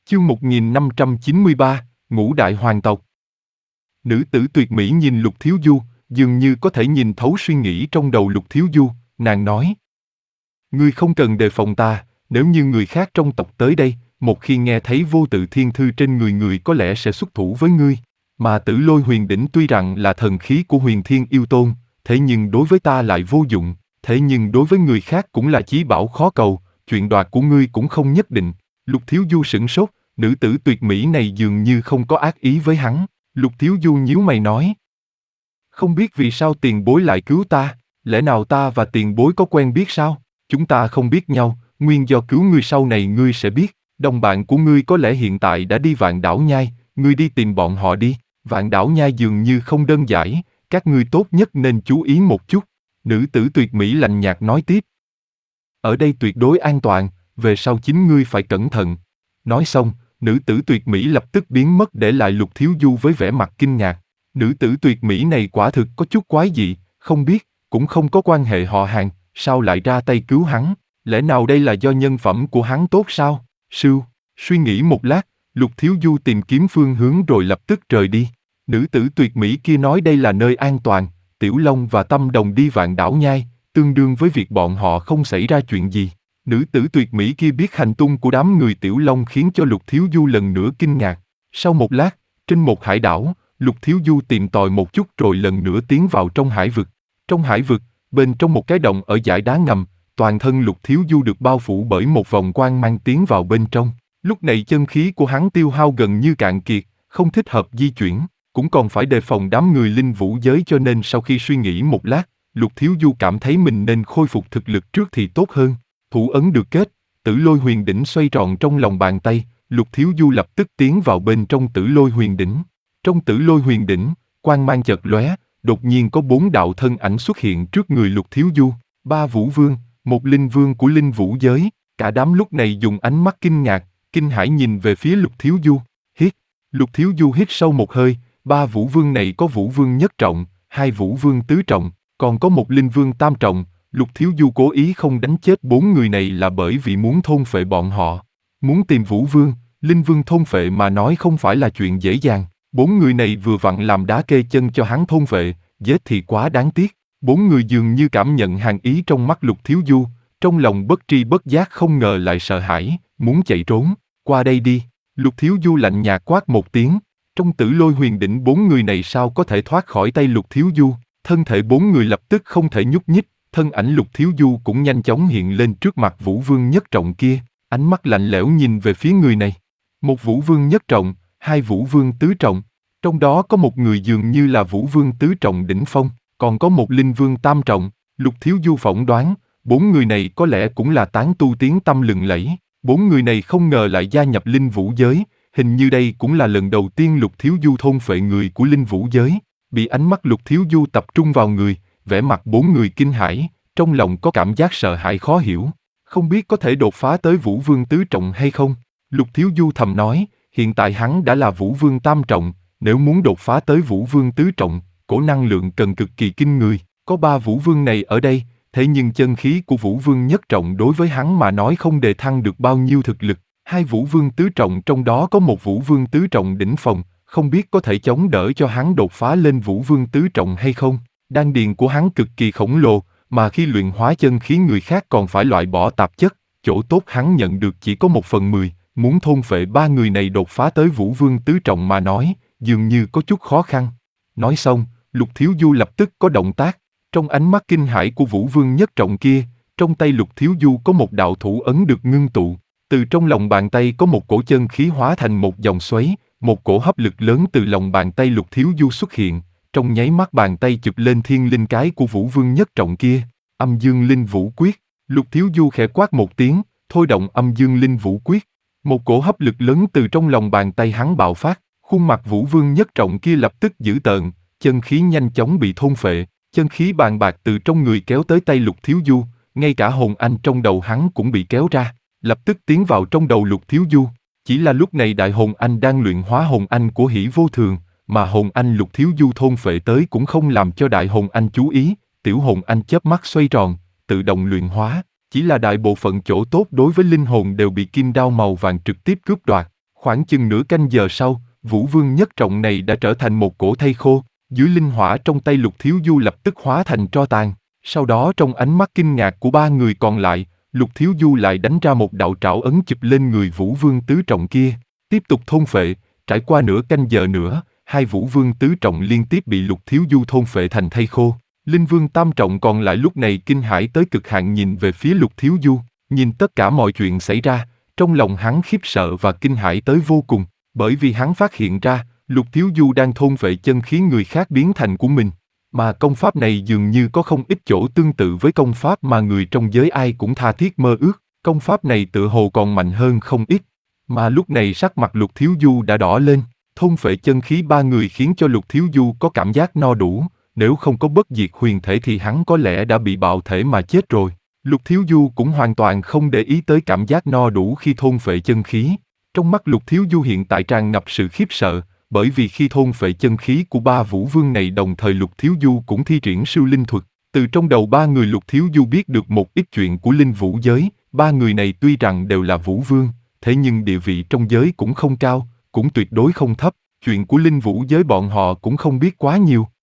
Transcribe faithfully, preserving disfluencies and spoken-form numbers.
Chương một nghìn năm trăm chín mươi ba, Ngũ Đại Hoàng tộc. Nữ tử tuyệt mỹ nhìn Lục Thiếu Du, dường như có thể nhìn thấu suy nghĩ trong đầu Lục Thiếu Du, nàng nói. Ngươi không cần đề phòng ta, nếu như người khác trong tộc tới đây, một khi nghe thấy vô tự thiên thư trên người người có lẽ sẽ xuất thủ với ngươi. Mà Tử Lôi Huyền Đỉnh tuy rằng là thần khí của Huyền Thiên Yêu Tôn, thế nhưng đối với ta lại vô dụng, thế nhưng đối với người khác cũng là chí bảo khó cầu, chuyện đoạt của ngươi cũng không nhất định. Lục Thiếu Du sửng sốt, nữ tử tuyệt mỹ này dường như không có ác ý với hắn. Lục Thiếu Du nhíu mày nói. Không biết vì sao tiền bối lại cứu ta, lẽ nào ta và tiền bối có quen biết sao? Chúng ta không biết nhau, nguyên do cứu ngươi sau này ngươi sẽ biết. Đồng bạn của ngươi có lẽ hiện tại đã đi Vạn Đảo Nhai, ngươi đi tìm bọn họ đi. Vạn Đảo Nhai dường như không đơn giản, các ngươi tốt nhất nên chú ý một chút. Nữ tử tuyệt mỹ lạnh nhạt nói tiếp. Ở đây tuyệt đối an toàn, về sau chính ngươi phải cẩn thận. Nói xong, nữ tử tuyệt mỹ lập tức biến mất để lại Lục Thiếu Du với vẻ mặt kinh ngạc. Nữ tử tuyệt mỹ này quả thực có chút quái dị, không biết, cũng không có quan hệ họ hàng, sao lại ra tay cứu hắn? Lẽ nào đây là do nhân phẩm của hắn tốt sao? Sưu, suy nghĩ một lát, Lục Thiếu Du tìm kiếm phương hướng rồi lập tức rời đi. Nữ tử tuyệt mỹ kia nói đây là nơi an toàn, Tiểu Long và Tâm Đồng đi Vạn Đảo Nhai, tương đương với việc bọn họ không xảy ra chuyện gì. Nữ tử tuyệt mỹ kia biết hành tung của đám người Tiểu Long khiến cho Lục Thiếu Du lần nữa kinh ngạc. Sau một lát, trên một hải đảo, Lục Thiếu Du tìm tòi một chút rồi lần nữa tiến vào trong hải vực. Trong hải vực, bên trong một cái động ở dải đá ngầm, toàn thân Lục Thiếu Du được bao phủ bởi một vòng quang mang tiến vào bên trong. Lúc này chân khí của hắn tiêu hao gần như cạn kiệt, không thích hợp di chuyển, cũng còn phải đề phòng đám người linh vũ giới, cho nên sau khi suy nghĩ một lát, Lục Thiếu Du cảm thấy mình nên khôi phục thực lực trước thì tốt hơn. Thủ ấn được kết, Tử Lôi Huyền Đỉnh xoay tròn trong lòng bàn tay, Lục Thiếu Du lập tức tiến vào bên trong Tử Lôi Huyền Đỉnh. Trong Tử Lôi Huyền Đỉnh, quang mang chợt lóe, đột nhiên có bốn đạo thân ảnh xuất hiện trước người Lục Thiếu Du, ba vũ vương, một linh vương của linh vũ giới. Cả đám lúc này dùng ánh mắt kinh ngạc, kinh hãi nhìn về phía Lục Thiếu Du. Hít, Lục Thiếu Du hít sâu một hơi, ba vũ vương này có vũ vương nhất trọng, hai vũ vương tứ trọng, còn có một linh vương tam trọng. Lục Thiếu Du cố ý không đánh chết bốn người này là bởi vì muốn thôn phệ bọn họ. Muốn tìm Vũ Vương, Linh Vương thôn phệ mà nói không phải là chuyện dễ dàng. Bốn người này vừa vặn làm đá kê chân cho hắn thôn phệ, giết thì quá đáng tiếc. Bốn người dường như cảm nhận hàn ý trong mắt Lục Thiếu Du, trong lòng bất tri bất giác không ngờ lại sợ hãi, muốn chạy trốn. Qua đây đi. Lục Thiếu Du lạnh nhạt quát một tiếng. Trong Tử Lôi Huyền Đỉnh bốn người này sao có thể thoát khỏi tay Lục Thiếu Du? Thân thể bốn người lập tức không thể nhúc nhích. Thân ảnh Lục Thiếu Du cũng nhanh chóng hiện lên trước mặt Vũ Vương nhất trọng kia, ánh mắt lạnh lẽo nhìn về phía người này. Một Vũ Vương nhất trọng, hai Vũ Vương tứ trọng, trong đó có một người dường như là Vũ Vương tứ trọng đỉnh phong, còn có một Linh Vương tam trọng. Lục Thiếu Du phỏng đoán, bốn người này có lẽ cũng là tán tu tiếng tăm lừng lẫy. Bốn người này không ngờ lại gia nhập linh vũ giới, hình như đây cũng là lần đầu tiên Lục Thiếu Du thôn phệ người của linh vũ giới. Bị ánh mắt Lục Thiếu Du tập trung vào người, vẻ mặt bốn người kinh hãi, trong lòng có cảm giác sợ hãi khó hiểu. Không biết có thể đột phá tới Vũ Vương tứ trọng hay không? Lục Thiếu Du thầm nói, hiện tại hắn đã là Vũ Vương tam trọng, nếu muốn đột phá tới Vũ Vương tứ trọng, cổ năng lượng cần cực kỳ kinh người. Có ba Vũ Vương này ở đây, thế nhưng chân khí của Vũ Vương nhất trọng đối với hắn mà nói không đề thăng được bao nhiêu thực lực. Hai Vũ Vương tứ trọng trong đó có một Vũ Vương tứ trọng đỉnh phong, không biết có thể chống đỡ cho hắn đột phá lên Vũ Vương tứ trọng hay không. Đan điền của hắn cực kỳ khổng lồ, mà khi luyện hóa chân khí người khác còn phải loại bỏ tạp chất, chỗ tốt hắn nhận được chỉ có một phần mười, muốn thôn phệ ba người này đột phá tới Vũ Vương tứ trọng mà nói, dường như có chút khó khăn. Nói xong, Lục Thiếu Du lập tức có động tác, trong ánh mắt kinh hãi của Vũ Vương nhất trọng kia, trong tay Lục Thiếu Du có một đạo thủ ấn được ngưng tụ, từ trong lòng bàn tay có một cổ chân khí hóa thành một dòng xoáy, một cổ hấp lực lớn từ lòng bàn tay Lục Thiếu Du xuất hiện. Trong nháy mắt bàn tay chụp lên thiên linh cái của Vũ Vương nhất trọng kia, Âm Dương Linh Vũ Quyết. Lục Thiếu Du khẽ quát một tiếng, thôi động Âm Dương Linh Vũ Quyết. Một cổ hấp lực lớn từ trong lòng bàn tay hắn bạo phát, khuôn mặt Vũ Vương nhất trọng kia lập tức dữ tợn, chân khí nhanh chóng bị thôn phệ, chân khí bàn bạc từ trong người kéo tới tay Lục Thiếu Du, ngay cả hồn anh trong đầu hắn cũng bị kéo ra, lập tức tiến vào trong đầu Lục Thiếu Du. Chỉ là lúc này đại hồn anh đang luyện hóa hồn anh của Hỷ Vô Thường, mà hồn anh Lục Thiếu Du thôn phệ tới cũng không làm cho đại hồn anh chú ý, tiểu hồn anh chớp mắt xoay tròn, tự động luyện hóa, chỉ là đại bộ phận chỗ tốt đối với linh hồn đều bị kim đao màu vàng trực tiếp cướp đoạt. Khoảng chừng nửa canh giờ sau, Vũ Vương nhất trọng này đã trở thành một cỗ thây khô, dưới linh hỏa trong tay Lục Thiếu Du lập tức hóa thành tro tàn. Sau đó trong ánh mắt kinh ngạc của ba người còn lại, Lục Thiếu Du lại đánh ra một đạo trảo ấn chụp lên người Vũ Vương tứ trọng kia, tiếp tục thôn phệ. Trải qua nửa canh giờ nữa, hai Vũ Vương tứ trọng liên tiếp bị Lục Thiếu Du thôn phệ thành thây khô. Linh Vương tam trọng còn lại lúc này kinh hãi tới cực hạn nhìn về phía Lục Thiếu Du, nhìn tất cả mọi chuyện xảy ra, trong lòng hắn khiếp sợ và kinh hãi tới vô cùng, bởi vì hắn phát hiện ra, Lục Thiếu Du đang thôn phệ chân khí người khác biến thành của mình. Mà công pháp này dường như có không ít chỗ tương tự với công pháp mà người trong giới ai cũng tha thiết mơ ước, công pháp này tựa hồ còn mạnh hơn không ít. Mà lúc này sắc mặt Lục Thiếu Du đã đỏ lên, thôn phệ chân khí ba người khiến cho Lục Thiếu Du có cảm giác no đủ, nếu không có bất diệt huyền thể thì hắn có lẽ đã bị bạo thể mà chết rồi. Lục Thiếu Du cũng hoàn toàn không để ý tới cảm giác no đủ khi thôn phệ chân khí. Trong mắt Lục Thiếu Du hiện tại tràn ngập sự khiếp sợ, bởi vì khi thôn phệ chân khí của ba Vũ Vương này đồng thời Lục Thiếu Du cũng thi triển siêu linh thuật. Từ trong đầu ba người Lục Thiếu Du biết được một ít chuyện của linh vũ giới, ba người này tuy rằng đều là Vũ Vương, thế nhưng địa vị trong giới cũng không cao, cũng tuyệt đối không thấp, chuyện của linh vũ giới bọn họ cũng không biết quá nhiều.